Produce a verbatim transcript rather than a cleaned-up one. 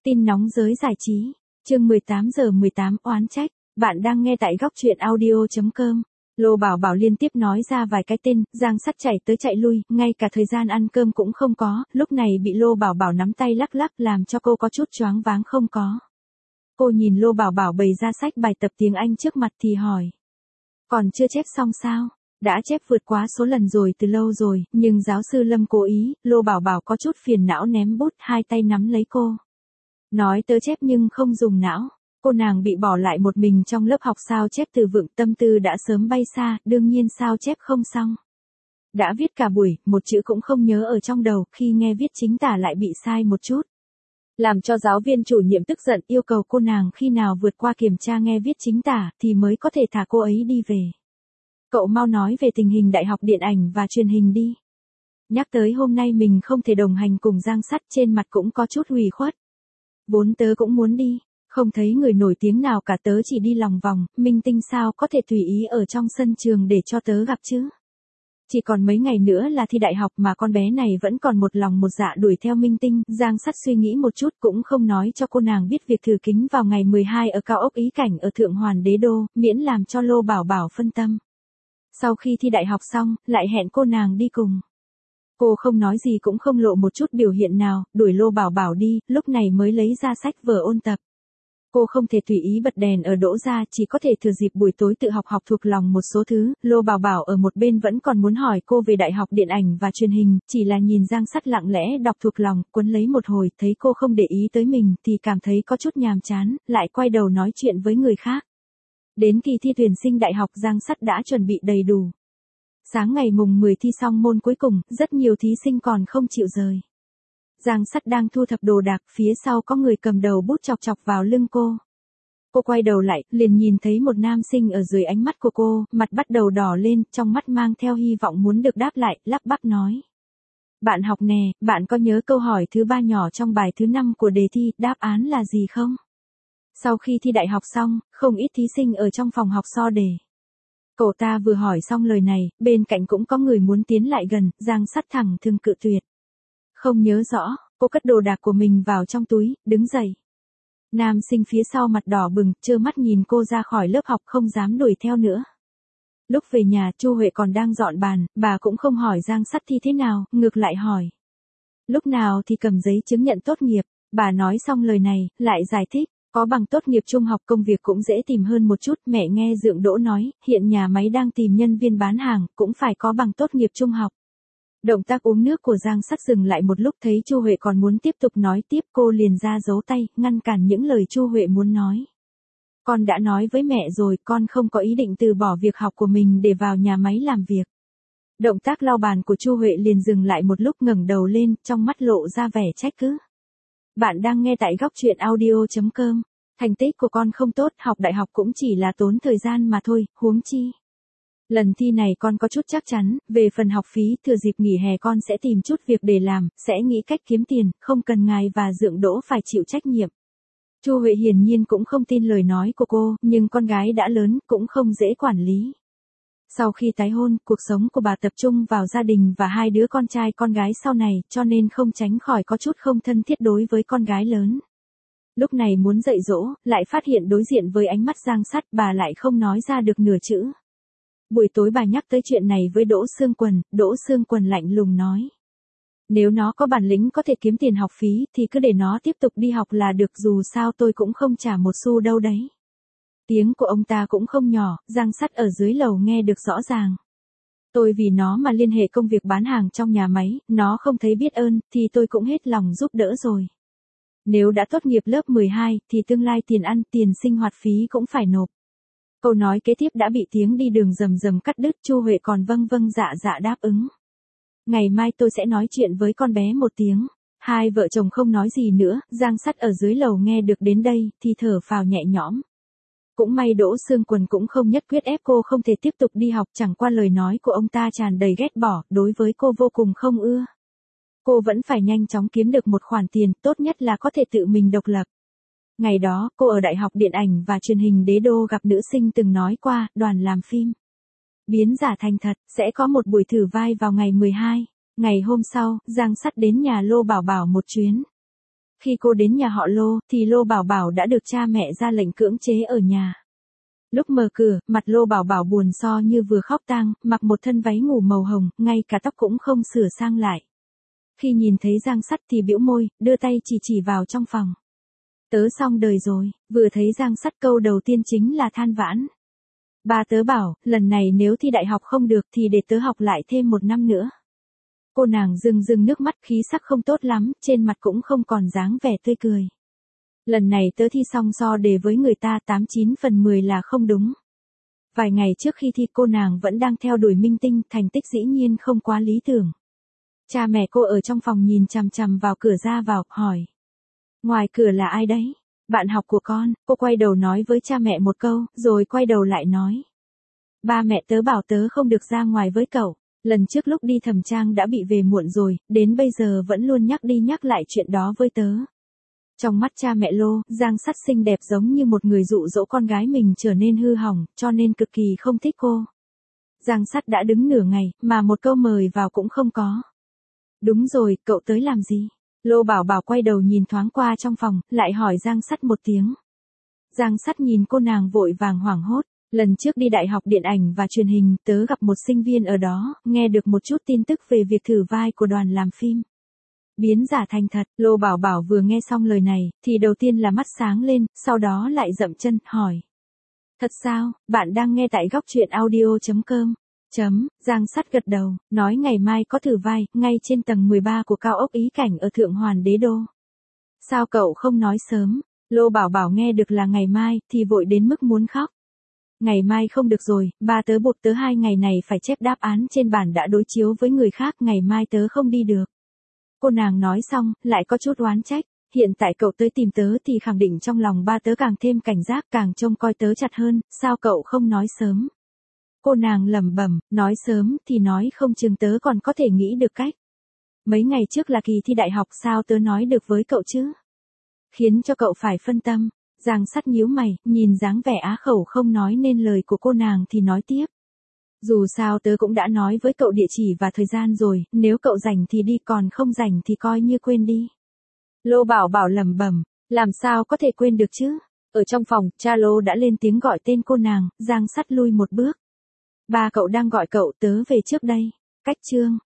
Tin nóng giới giải trí, chương mười tám giờ mười tám oán trách, bạn đang nghe tại góc truyện audio chấm com. Lô Bảo Bảo liên tiếp nói ra vài cái tên, Giang Sắt chạy tới chạy lui, ngay cả thời gian ăn cơm cũng không có, lúc này bị Lô Bảo Bảo nắm tay lắc lắc làm cho cô có chút choáng váng không có. Cô nhìn Lô Bảo Bảo bày ra sách bài tập tiếng Anh trước mặt thì hỏi. Còn chưa chép xong sao? Đã chép vượt quá số lần rồi từ lâu rồi, nhưng giáo sư Lâm cố ý, Lô Bảo Bảo có chút phiền não ném bút, hai tay nắm lấy cô. Nói tớ chép nhưng không dùng não. Cô nàng bị bỏ lại một mình trong lớp học sao chép từ vựng, tâm tư đã sớm bay xa, đương nhiên sao chép không xong. Đã viết cả buổi, một chữ cũng không nhớ ở trong đầu, khi nghe viết chính tả lại bị sai một chút. Làm cho giáo viên chủ nhiệm tức giận, yêu cầu cô nàng khi nào vượt qua kiểm tra nghe viết chính tả thì mới có thể thả cô ấy đi về. Cậu mau nói về tình hình Đại học Điện ảnh và Truyền hình đi. Nhắc tới hôm nay mình không thể đồng hành cùng Giang Sắt, trên mặt cũng có chút ủy khuất. Vốn tớ cũng muốn đi, không thấy người nổi tiếng nào cả, tớ chỉ đi lòng vòng, minh tinh sao có thể tùy ý ở trong sân trường để cho tớ gặp chứ. Chỉ còn mấy ngày nữa là thi đại học mà con bé này vẫn còn một lòng một dạ đuổi theo minh tinh. Giang Sắt suy nghĩ một chút cũng không nói cho cô nàng biết việc thử kính vào ngày mười hai ở cao ốc Ý Cảnh ở Thượng Hoàn Đế Đô, miễn làm cho Lô Bảo Bảo phân tâm. Sau khi thi đại học xong, lại hẹn cô nàng đi cùng. Cô không nói gì cũng không lộ một chút biểu hiện nào, đuổi Lô Bảo Bảo đi, lúc này mới lấy ra sách vở ôn tập. Cô không thể tùy ý bật đèn ở đỗ ra, chỉ có thể thừa dịp buổi tối tự học học thuộc lòng một số thứ. Lô Bảo Bảo ở một bên vẫn còn muốn hỏi cô về Đại học Điện ảnh và Truyền hình, chỉ là nhìn Giang Sắt lặng lẽ đọc thuộc lòng, quấn lấy một hồi, thấy cô không để ý tới mình thì cảm thấy có chút nhàm chán, lại quay đầu nói chuyện với người khác. Đến kỳ thi tuyển sinh đại học, Giang Sắt đã chuẩn bị đầy đủ. Sáng ngày mùng mười thi xong môn cuối cùng, rất nhiều thí sinh còn không chịu rời. Giang Sắt đang thu thập đồ đạc, phía sau có người cầm đầu bút chọc chọc vào lưng cô. Cô quay đầu lại, liền nhìn thấy một nam sinh ở dưới ánh mắt của cô, mặt bắt đầu đỏ lên, trong mắt mang theo hy vọng muốn được đáp lại, lắp bắp nói. Bạn học nè, bạn có nhớ câu hỏi thứ ba nhỏ trong bài thứ năm của đề thi, đáp án là gì không? Sau khi thi đại học xong, không ít thí sinh ở trong phòng học so đề. Cậu ta vừa hỏi xong lời này, bên cạnh cũng có người muốn tiến lại gần, Giang Sắt thẳng thừng cự tuyệt. Không nhớ rõ, cô cất đồ đạc của mình vào trong túi, đứng dậy. Nam sinh phía sau mặt đỏ bừng, trơ mắt nhìn cô ra khỏi lớp học không dám đuổi theo nữa. Lúc về nhà, Chu Huệ còn đang dọn bàn, bà cũng không hỏi Giang Sắt thi thế nào, ngược lại hỏi. Lúc nào thì cầm giấy chứng nhận tốt nghiệp, bà nói xong lời này, lại giải thích. Có bằng tốt nghiệp trung học công việc cũng dễ tìm hơn một chút, mẹ nghe Dượng Đỗ nói, hiện nhà máy đang tìm nhân viên bán hàng, cũng phải có bằng tốt nghiệp trung học. Động tác uống nước của Giang Sắt dừng lại một lúc, thấy Chu Huệ còn muốn tiếp tục nói tiếp, cô liền ra giấu tay, ngăn cản những lời Chu Huệ muốn nói. Con đã nói với mẹ rồi, con không có ý định từ bỏ việc học của mình để vào nhà máy làm việc. Động tác lau bàn của Chu Huệ liền dừng lại một lúc, ngẩng đầu lên, trong mắt lộ ra vẻ trách cứ. Bạn đang nghe tại góc truyện audio chấm com. Thành tích của con không tốt, học đại học cũng chỉ là tốn thời gian mà thôi, huống chi. Lần thi này con có chút chắc chắn, về phần học phí, thừa dịp nghỉ hè con sẽ tìm chút việc để làm, sẽ nghĩ cách kiếm tiền, không cần ngài và Dượng Đỗ phải chịu trách nhiệm. Chu Huệ hiển nhiên cũng không tin lời nói của cô, nhưng con gái đã lớn, cũng không dễ quản lý. Sau khi tái hôn, cuộc sống của bà tập trung vào gia đình và hai đứa con trai con gái sau này, cho nên không tránh khỏi có chút không thân thiết đối với con gái lớn. Lúc này muốn dạy dỗ, lại phát hiện đối diện với ánh mắt Giang Sắt, bà lại không nói ra được nửa chữ. Buổi tối bà nhắc tới chuyện này với Đỗ Sương Quần, Đỗ Sương Quần lạnh lùng nói. Nếu nó có bản lĩnh có thể kiếm tiền học phí thì cứ để nó tiếp tục đi học là được, dù sao tôi cũng không trả một xu đâu đấy. Tiếng của ông ta cũng không nhỏ, Giang Sắt ở dưới lầu nghe được rõ ràng. Tôi vì nó mà liên hệ công việc bán hàng trong nhà máy, nó không thấy biết ơn, thì tôi cũng hết lòng giúp đỡ rồi. Nếu đã tốt nghiệp lớp mười hai, thì tương lai tiền ăn, tiền sinh hoạt phí cũng phải nộp. Câu nói kế tiếp đã bị tiếng đi đường rầm rầm cắt đứt, Chu Huệ còn vâng vâng dạ dạ đáp ứng. Ngày mai tôi sẽ nói chuyện với con bé một tiếng. Hai vợ chồng không nói gì nữa, Giang Sắt ở dưới lầu nghe được đến đây, thì thở phào nhẹ nhõm. Cũng may Đỗ Sương Quần cũng không nhất quyết ép cô không thể tiếp tục đi học, chẳng qua lời nói của ông ta tràn đầy ghét bỏ, đối với cô vô cùng không ưa. Cô vẫn phải nhanh chóng kiếm được một khoản tiền, tốt nhất là có thể tự mình độc lập. Ngày đó, cô ở Đại học Điện ảnh và Truyền hình Đế Đô gặp nữ sinh từng nói qua, đoàn làm phim biến giả thành thật, sẽ có một buổi thử vai vào ngày mười hai. Ngày hôm sau, Giang Sắt đến nhà Lô Bảo Bảo một chuyến. Khi cô đến nhà họ Lô, thì Lô Bảo Bảo đã được cha mẹ ra lệnh cưỡng chế ở nhà. Lúc mở cửa, mặt Lô Bảo Bảo buồn so như vừa khóc tang, mặc một thân váy ngủ màu hồng, ngay cả tóc cũng không sửa sang lại. Khi nhìn thấy Giang Sắt thì bĩu môi, đưa tay chỉ chỉ vào trong phòng. Tớ xong đời rồi, vừa thấy Giang Sắt câu đầu tiên chính là than vãn. Ba tớ bảo, lần này nếu thi đại học không được thì để tớ học lại thêm một năm nữa. Cô nàng rưng rưng nước mắt, khí sắc không tốt lắm, trên mặt cũng không còn dáng vẻ tươi cười. Lần này tớ thi xong so đề với người ta tám chín phần mười là không đúng. Vài ngày trước khi thi cô nàng vẫn đang theo đuổi minh tinh, thành tích dĩ nhiên không quá lý tưởng. Cha mẹ cô ở trong phòng nhìn chằm chằm vào cửa ra vào, hỏi. Ngoài cửa là ai đấy? Bạn học của con. Cô quay đầu nói với cha mẹ một câu, rồi quay đầu lại nói. Ba mẹ tớ bảo tớ không được ra ngoài với cậu. Lần trước lúc đi thẩm trang đã bị về muộn rồi, đến bây giờ vẫn luôn nhắc đi nhắc lại chuyện đó với tớ. Trong mắt cha mẹ Lô, Giang Sắt xinh đẹp giống như một người dụ dỗ con gái mình trở nên hư hỏng, cho nên cực kỳ không thích cô. Giang Sắt đã đứng nửa ngày, mà một câu mời vào cũng không có. Đúng rồi, cậu tới làm gì? Lô Bảo Bảo quay đầu nhìn thoáng qua trong phòng, lại hỏi Giang Sắt một tiếng. Giang Sắt nhìn cô nàng vội vàng hoảng hốt. Lần trước đi Đại học Điện ảnh và Truyền hình, tớ gặp một sinh viên ở đó, nghe được một chút tin tức về việc thử vai của đoàn làm phim. Biến giả thành thật, Lô Bảo Bảo vừa nghe xong lời này, thì đầu tiên là mắt sáng lên, sau đó lại dậm chân, hỏi. Thật sao, bạn đang nghe tại góc truyện audio chấm com. Chấm, Giang Sắt gật đầu, nói ngày mai có thử vai, ngay trên tầng mười ba của cao ốc Ý Cảnh ở Thượng Hoàn Đế Đô. Sao cậu không nói sớm? Lô Bảo Bảo nghe được là ngày mai, thì vội đến mức muốn khóc. Ngày mai không được rồi, ba tớ buộc tớ hai ngày này phải chép đáp án trên bản đã đối chiếu với người khác, ngày mai tớ không đi được. Cô nàng nói xong, lại có chút oán trách, hiện tại cậu tới tìm tớ thì khẳng định trong lòng ba tớ càng thêm cảnh giác, càng trông coi tớ chặt hơn, sao cậu không nói sớm? Cô nàng lẩm bẩm, nói sớm thì nói không chừng tớ còn có thể nghĩ được cách. Mấy ngày trước là kỳ thi đại học, sao tớ nói được với cậu chứ? Khiến cho cậu phải phân tâm. Giang Sắt nhíu mày, nhìn dáng vẻ á khẩu không nói nên lời của cô nàng thì nói tiếp. Dù sao tớ cũng đã nói với cậu địa chỉ và thời gian rồi, nếu cậu rảnh thì đi, còn không rảnh thì coi như quên đi. Lô Bảo Bảo lẩm bẩm, làm sao có thể quên được chứ? Ở trong phòng, cha Lô đã lên tiếng gọi tên cô nàng, Giang Sắt lui một bước. Ba cậu đang gọi cậu, tớ về trước đây. Cách chương.